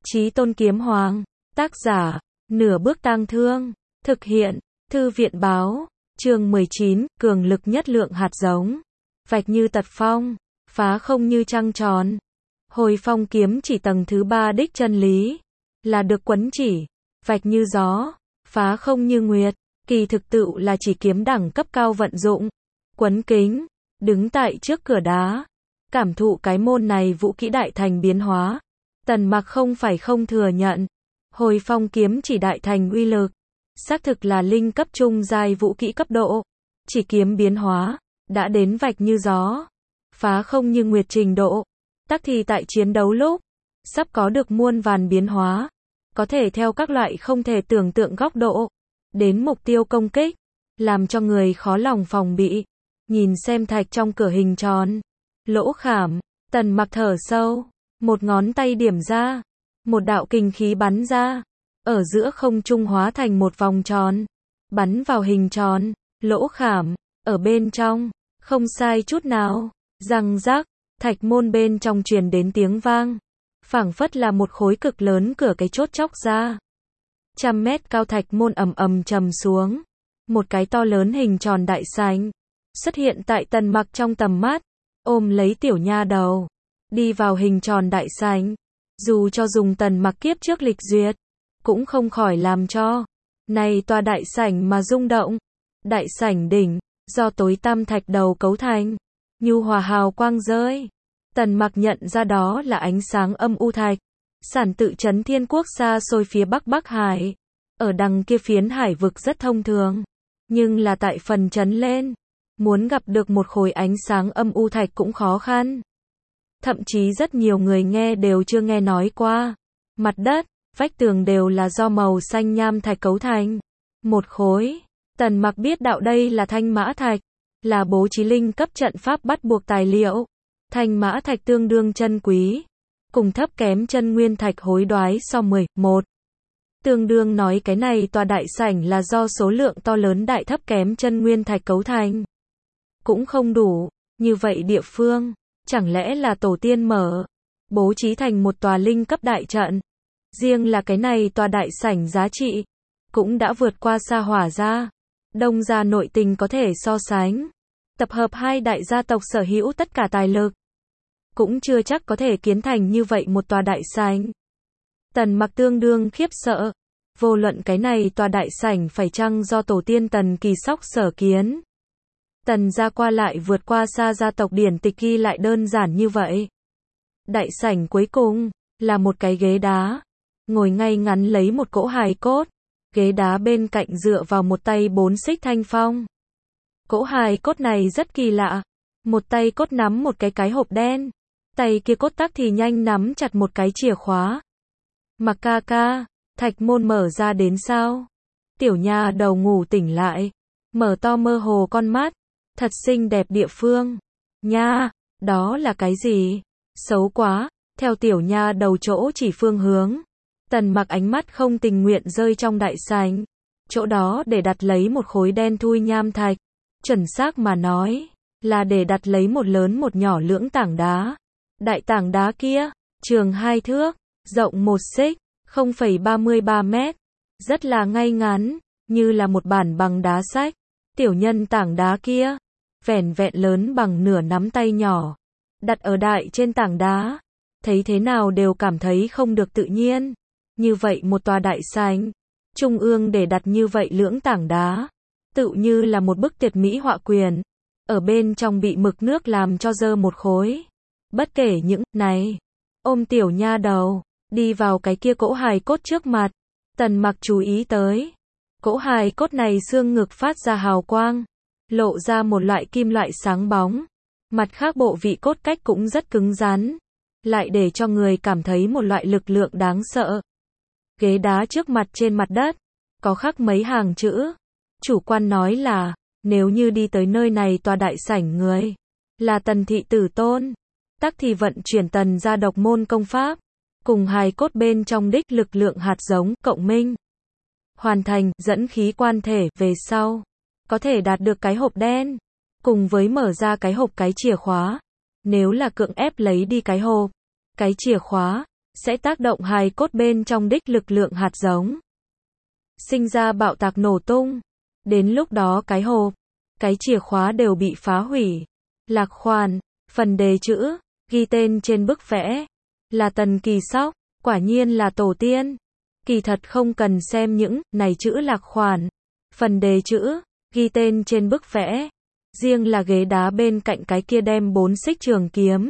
Chí Tôn Kiếm Hoàng, tác giả, Nửa Bước Tang Thương, thực hiện, Thư viện Báo, chương 19, cường lực nhất lượng hạt giống, vạch như tật phong, phá không như trăng tròn. Hồi phong kiếm chỉ tầng thứ 3 đích chân lý, là được quấn chỉ, vạch như gió, phá không như nguyệt, kỳ thực tựu là chỉ kiếm đẳng cấp cao vận dụng. Quấn kính, đứng tại trước cửa đá, cảm thụ cái môn này vũ kỹ đại thành biến hóa. Tần Mặc không phải không thừa nhận, hồi phong kiếm chỉ đại thành uy lực, xác thực là linh cấp trung giai vũ kỹ cấp độ, chỉ kiếm biến hóa, đã đến vạch như gió, phá không như nguyệt trình độ, tắc thì tại chiến đấu lúc, sắp có được muôn vàn biến hóa, có thể theo các loại không thể tưởng tượng góc độ, đến mục tiêu công kích, làm cho người khó lòng phòng bị. Nhìn xem thạch trong cửa hình tròn, lỗ khảm, Tần Mặc thở sâu, một ngón tay điểm ra, một đạo kình khí bắn ra, ở giữa không trung hóa thành một vòng tròn, bắn vào hình tròn, lỗ khảm, ở bên trong, không sai chút nào, răng rắc, thạch môn bên trong truyền đến tiếng vang, phảng phất là một khối cực lớn cửa cái chốt chóc ra. 100 mét cao thạch môn ầm ầm trầm xuống, một cái to lớn hình tròn đại sảnh xuất hiện tại Tần Mặc trong tầm mắt, ôm lấy tiểu nha đầu, đi vào hình tròn đại sảnh. Dù cho dùng Tần Mặc kiếp trước lịch duyệt, cũng không khỏi làm cho này tòa đại sảnh mà rung động. Đại sảnh đỉnh, do tối tăm thạch đầu cấu thành, nhu hòa hào quang rơi. Tần Mặc nhận ra đó là ánh sáng âm u thạch, sản tự trấn Thiên Quốc xa xôi phía Bắc Bắc Hải. Ở đằng kia phiến hải vực rất thông thường, nhưng là tại phần trấn lên, muốn gặp được một khối ánh sáng âm u thạch cũng khó khăn. Thậm chí rất nhiều người nghe đều chưa nghe nói qua. Mặt đất, vách tường đều là do màu xanh nham thạch cấu thành. Một khối, Tần Mặc biết đạo đây là thanh mã thạch, là bố trí linh cấp trận pháp bắt buộc tài liệu. Thanh mã thạch tương đương chân quý, cùng thấp kém chân nguyên thạch hối đoái so 11. Tương đương nói cái này tòa đại sảnh là do số lượng to lớn đại thấp kém chân nguyên thạch cấu thành. Cũng không đủ, như vậy địa phương, chẳng lẽ là tổ tiên mở, bố trí thành một tòa linh cấp đại trận. Riêng là cái này tòa đại sảnh giá trị, cũng đã vượt qua Sa Hỏa gia, Đông gia nội tình có thể so sánh. Tập hợp hai đại gia tộc sở hữu tất cả tài lực, cũng chưa chắc có thể kiến thành như vậy một tòa đại sảnh. Tần Mặc tương đương khiếp sợ, vô luận cái này tòa đại sảnh phải chăng do tổ tiên Tần Kỳ Sóc sở kiến. Tần gia qua lại vượt qua xa gia tộc điển tịch ghi lại đơn giản như vậy. Đại sảnh cuối cùng, là một cái ghế đá, ngồi ngay ngắn lấy một cỗ hài cốt, ghế đá bên cạnh dựa vào một tay 4 xích thanh phong. Cỗ hài cốt này rất kỳ lạ, một tay cốt nắm một cái hộp đen, tay kia cốt tắc thì nhanh nắm chặt một cái chìa khóa. Mặc ca ca, thạch môn mở ra đến sao? Tiểu nha đầu ngủ tỉnh lại, mở to mơ hồ con mắt, thật xinh đẹp địa phương. Nha, đó là cái gì? Xấu quá, theo tiểu nha đầu chỗ chỉ phương hướng. Tần Mặc ánh mắt không tình nguyện rơi trong đại sảnh. Chỗ đó để đặt lấy một khối đen thui nham thạch. Chuẩn xác mà nói, là để đặt lấy một lớn một nhỏ lưỡng tảng đá. Đại tảng đá kia, trường 2 thước, rộng 1 xích, 0,33 mét. Rất là ngay ngắn, như là một bản bằng đá sách. Tiểu nhân tảng đá kia, vẻn vẹn lớn bằng nửa nắm tay nhỏ, đặt ở đại trên tảng đá, thấy thế nào đều cảm thấy không được tự nhiên. Như vậy một tòa đại sảnh, trung ương để đặt như vậy lưỡng tảng đá, tựu như là một bức tuyệt mỹ họa quyển, ở bên trong bị mực nước làm cho dơ một khối. Bất kể những này, ôm tiểu nha đầu, đi vào cái kia cỗ hài cốt trước mặt. Tần Mặc chú ý tới, cỗ hài cốt này xương ngực phát ra hào quang, lộ ra một loại kim loại sáng bóng. Mặt khác bộ vị cốt cách cũng rất cứng rắn, lại để cho người cảm thấy một loại lực lượng đáng sợ. Ghế đá trước mặt trên mặt đất, có khắc mấy hàng chữ. Chủ quan nói là, nếu như đi tới nơi này tòa đại sảnh người, là Tần thị tử tôn, tắc thì vận chuyển Tần gia độc môn công pháp, cùng hài cốt bên trong đích lực lượng hạt giống, cộng minh. Hoàn thành, dẫn khí quan thể, về sau, có thể đạt được cái hộp đen, cùng với mở ra cái hộp cái chìa khóa. Nếu là cưỡng ép lấy đi cái hộp, cái chìa khóa, sẽ tác động hài cốt bên trong đích lực lượng hạt giống. Sinh ra bạo tạc nổ tung. Đến lúc đó cái hộp, cái chìa khóa đều bị phá hủy. Lạc khoản, phần đề chữ, ghi tên trên bức vẽ, là Tần Kỳ Sóc, quả nhiên là tổ tiên. Kỳ thật không cần xem những này chữ lạc khoản, phần đề chữ, ghi tên trên bức vẽ. Riêng là ghế đá bên cạnh cái kia đem 4 xích trường kiếm.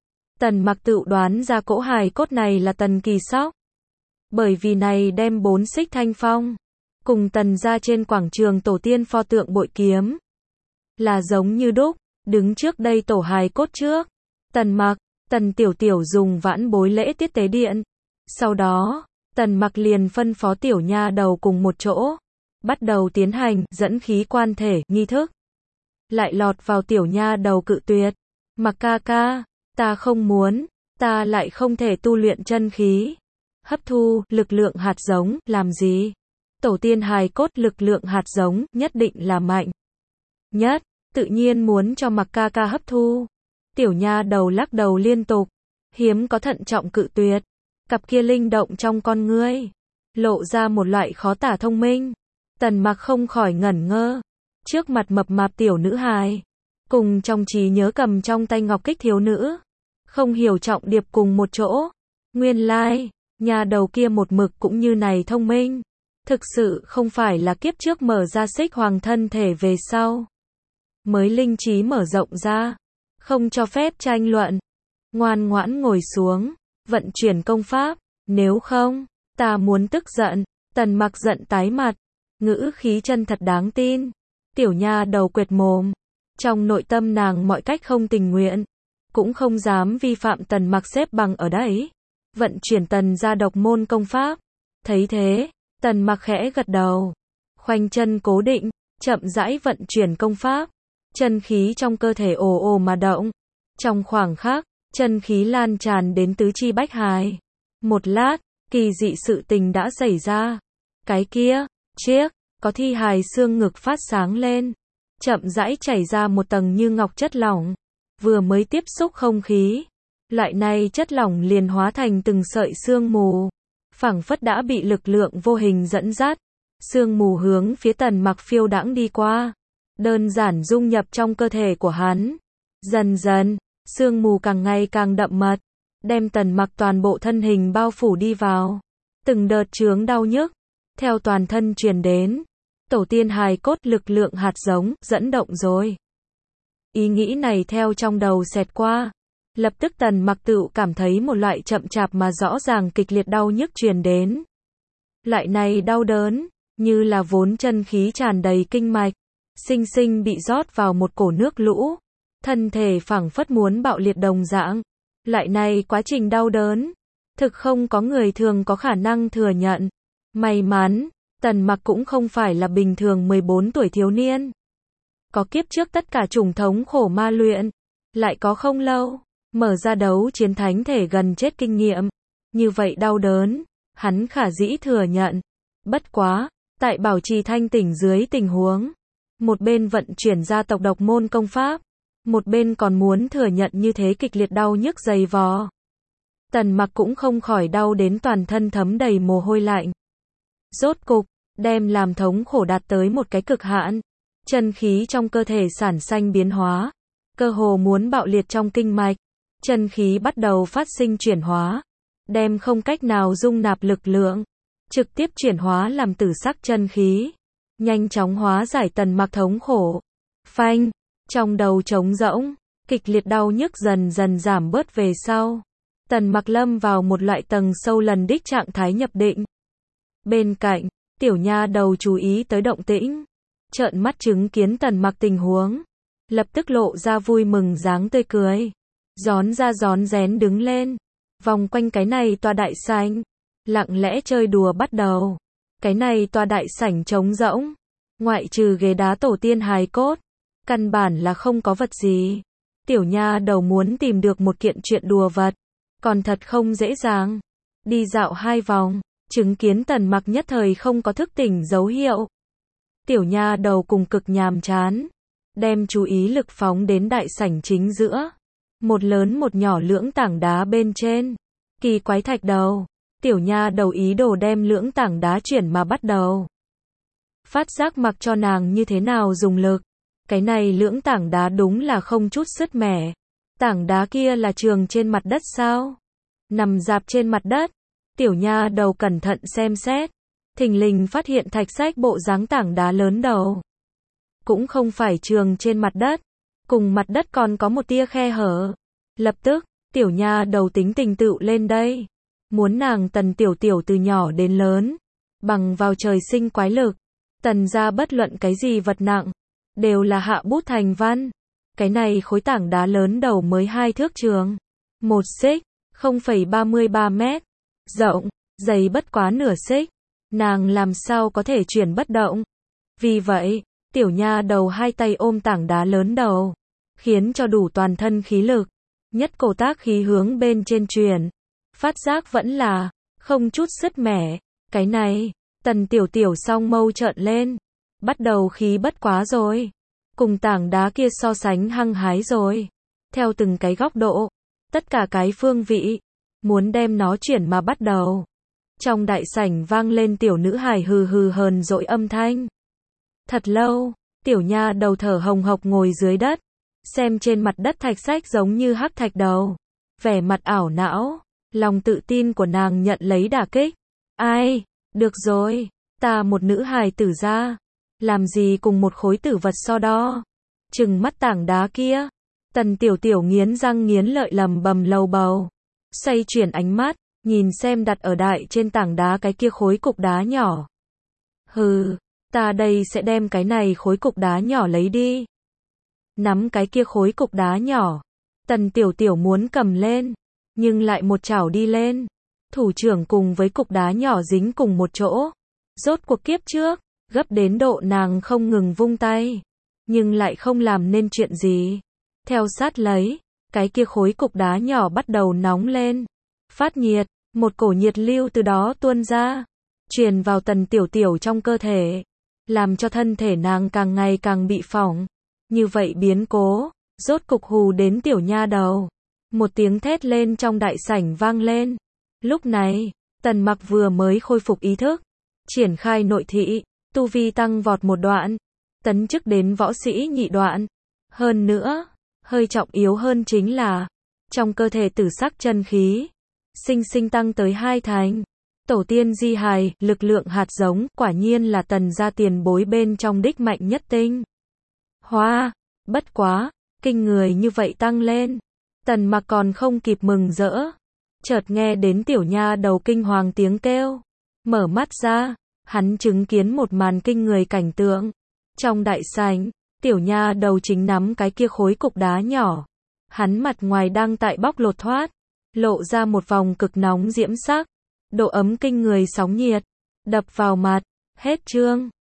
Tần Mặc tự đoán ra cỗ hài cốt này là Tần Kỳ Sóc. Bởi vì này đem 4 xích thanh phong, cùng Tần ra trên quảng trường tổ tiên pho tượng bội kiếm. Là giống như đúc, đứng trước đây tổ hài cốt trước. Tần Mặc, Tần Tiểu Tiểu dùng vãn bối lễ tiết tế điện. Sau đó, Tần Mặc liền phân phó tiểu nha đầu cùng một chỗ, bắt đầu tiến hành dẫn khí quan thể nghi thức. Lại lọt vào tiểu nha đầu cự tuyệt. Mặc ca ca, ta không muốn, ta lại không thể tu luyện chân khí. Hấp thu lực lượng hạt giống, làm gì? Tổ tiên hài cốt lực lượng hạt giống nhất định là mạnh nhất, tự nhiên muốn cho Mặc ca ca hấp thu. Tiểu nha đầu lắc đầu liên tục, hiếm có thận trọng cự tuyệt. Cặp kia linh động trong con ngươi, lộ ra một loại khó tả thông minh. Tần Mặc không khỏi ngẩn ngơ. Trước mặt mập mạp tiểu nữ hài, cùng trong trí nhớ cầm trong tay ngọc kích thiếu nữ, không hiểu trọng điệp cùng một chỗ. Nguyên lai, nhà đầu kia một mực cũng như này thông minh. Thực sự không phải là kiếp trước mở ra xích hoàng thân thể về sau mới linh trí mở rộng ra, không cho phép tranh luận. Ngoan ngoãn ngồi xuống, vận chuyển công pháp, nếu không, ta muốn tức giận. Tần Mặc giận tái mặt, ngữ khí chân thật đáng tin. Tiểu nha đầu quệt mồm, trong nội tâm nàng mọi cách không tình nguyện, cũng không dám vi phạm Tần Mặc xếp bằng ở đấy. Vận chuyển Tần ra độc môn công pháp. Thấy thế, Tần Mặc khẽ gật đầu, khoanh chân cố định, chậm rãi vận chuyển công pháp. Chân khí trong cơ thể ồ ồ mà động. Trong khoảng khắc, chân khí lan tràn đến tứ chi bách hài. Một lát, kỳ dị sự tình đã xảy ra. Cái kia, chiếc, có thi hài xương ngực phát sáng lên. Chậm rãi chảy ra một tầng như ngọc chất lỏng. Vừa mới tiếp xúc không khí, loại này chất lỏng liền hóa thành từng sợi sương mù. Phảng phất đã bị lực lượng vô hình dẫn dắt. Sương mù hướng phía Tần Mặc phiêu đãng đi qua. Đơn giản dung nhập trong cơ thể của hắn. Dần dần, sương mù càng ngày càng đậm mật, đem Tần Mặc toàn bộ thân hình bao phủ đi vào. Từng đợt chướng đau nhức, theo toàn thân truyền đến. Tổ tiên hài cốt lực lượng hạt giống, dẫn động rồi. Ý nghĩ này theo trong đầu xẹt qua. Lập tức Tần Mặc tự cảm thấy một loại chậm chạp mà rõ ràng kịch liệt đau nhức truyền đến. Loại này đau đớn, như là vốn chân khí tràn đầy kinh mạch, sinh sinh bị rót vào một cổ nước lũ. Thân thể phảng phất muốn bạo liệt đồng dạng. Loại này quá trình đau đớn, thực không có người thường có khả năng thừa nhận. May mắn, Tần Mặc cũng không phải là bình thường 14 tuổi thiếu niên. Có kiếp trước tất cả chủng thống khổ ma luyện, lại có không lâu, mở ra đấu chiến thánh thể gần chết kinh nghiệm. Như vậy đau đớn, hắn khả dĩ thừa nhận. Bất quá, tại bảo trì thanh tỉnh dưới tình huống, một bên vận chuyển gia tộc độc môn công pháp, một bên còn muốn thừa nhận như thế kịch liệt đau nhức dày vò. Tần Mặc cũng không khỏi đau đến toàn thân thấm đầy mồ hôi lạnh. Rốt cục, đem làm thống khổ đạt tới một cái cực hạn. Chân khí trong cơ thể sản sinh biến hóa, cơ hồ muốn bạo liệt trong kinh mạch. Chân khí bắt đầu phát sinh chuyển hóa, đem không cách nào dung nạp lực lượng, trực tiếp chuyển hóa làm tử sắc chân khí, nhanh chóng hóa giải Tần Mặc thống khổ. Phanh, trong đầu trống rỗng, kịch liệt đau nhức dần dần giảm bớt về sau. Tần Mặc lâm vào một loại tầng sâu lần đích trạng thái nhập định. Bên cạnh, tiểu nha đầu chú ý tới động tĩnh, trợn mắt chứng kiến Tần Mặc tình huống, lập tức lộ ra vui mừng dáng tươi cười, rón ra rón rén đứng lên, vòng quanh cái này tòa đại sảnh, lặng lẽ chơi đùa bắt đầu. Cái này tòa đại sảnh trống rỗng, ngoại trừ ghế đá tổ tiên hài cốt, căn bản là không có vật gì. Tiểu nha đầu muốn tìm được một kiện chuyện đùa vật, còn thật không dễ dàng. Đi dạo 2 vòng, chứng kiến Tần Mặc nhất thời không có thức tỉnh dấu hiệu. Tiểu nha đầu cùng cực nhàm chán, đem chú ý lực phóng đến đại sảnh chính giữa. Một lớn một nhỏ lưỡng tảng đá bên trên, Kỳ quái thạch đầu. Tiểu nha đầu ý đồ đem lưỡng tảng đá chuyển mà bắt đầu. Phát giác mặc cho nàng như thế nào dùng lực. Cái này lưỡng tảng đá đúng là không chút sứt mẻ. Tảng đá kia là trường trên mặt đất sao? Nằm dạp trên mặt đất. Tiểu nha đầu cẩn thận xem xét. Thình lình phát hiện thạch sách bộ dáng tảng đá lớn đầu. Cũng không phải trường trên mặt đất. Cùng mặt đất còn có một tia khe hở. Lập tức, tiểu nha đầu tính tình tựu lên đây. Muốn nàng Tần Tiểu Tiểu từ nhỏ đến lớn. Bằng vào trời sinh quái lực. Tần ra bất luận cái gì vật nặng. Đều là hạ bút thành văn. Cái này khối tảng đá lớn đầu mới 2 thước trường. 1 xích, 0,33 mét. Rộng, dày bất quá nửa xích. Nàng làm sao có thể chuyển bất động. Vì vậy, tiểu nha đầu hai tay ôm tảng đá lớn đầu. Khiến cho đủ toàn thân khí lực. Nhất cổ tác khí hướng bên trên truyền. Phát giác vẫn là không chút sứt mẻ. Cái này, Tần Tiểu Tiểu song mâu trợn lên. Bắt đầu khí bất quá rồi. Cùng tảng đá kia so sánh hăng hái rồi. Theo từng cái góc độ. Tất cả cái phương vị. Muốn đem nó chuyển mà bắt đầu. Trong đại sảnh vang lên tiểu nữ hài hừ hừ hờn dỗi âm thanh. Thật lâu, tiểu nha đầu thở hồng hộc ngồi dưới đất. Xem trên mặt đất thạch sách giống như hắc thạch đầu. Vẻ mặt ảo não. Lòng tự tin của nàng nhận lấy đả kích. Ai, được rồi, ta một nữ hài tử ra. Làm gì cùng một khối tử vật so đo. Trừng mắt tảng đá kia. Tần Tiểu Tiểu nghiến răng nghiến lợi lầm bầm lầu bầu. Xoay chuyển ánh mắt, nhìn xem đặt ở đại trên tảng đá cái kia khối cục đá nhỏ. Hừ, ta đây sẽ đem cái này khối cục đá nhỏ lấy đi. Nắm cái kia khối cục đá nhỏ. Tần Tiểu Tiểu muốn cầm lên. Nhưng lại một chảo đi lên. Thủ trưởng cùng với cục đá nhỏ dính cùng một chỗ. Rốt cuộc kiếp trước. Gấp đến độ nàng không ngừng vung tay. Nhưng lại không làm nên chuyện gì. Theo sát lấy. Cái kia khối cục đá nhỏ bắt đầu nóng lên. Phát nhiệt. Một cổ nhiệt lưu từ đó tuôn ra. Truyền vào Tần Tiểu Tiểu trong cơ thể. Làm cho thân thể nàng càng ngày càng bị phỏng. Như vậy biến cố. Rốt cục hù đến tiểu nha đầu. Một tiếng thét lên trong đại sảnh vang lên. Lúc này, Tần Mặc vừa mới khôi phục ý thức. Triển khai nội thị. Tu vi tăng vọt một đoạn. Tấn chức đến võ sĩ nhị đoạn. Hơn nữa, hơi trọng yếu hơn chính là trong cơ thể tử sắc chân khí sinh sinh tăng tới 2 thành. Tổ tiên di hài, lực lượng hạt giống, quả nhiên là Tần gia tiền bối bên trong đích mạnh nhất tinh. Hoa, bất quá, kinh người như vậy tăng lên. Tần Mặc còn không kịp mừng rỡ. Chợt nghe đến tiểu nha đầu kinh hoàng tiếng kêu. Mở mắt ra, hắn chứng kiến một màn kinh người cảnh tượng. Trong đại sảnh, tiểu nha đầu chính nắm cái kia khối cục đá nhỏ. Hắn mặt ngoài đang tại bóc lột thoát. Lộ ra một vòng cực nóng diễm sắc. Độ ấm kinh người sóng nhiệt. Đập vào mặt. Hết chương.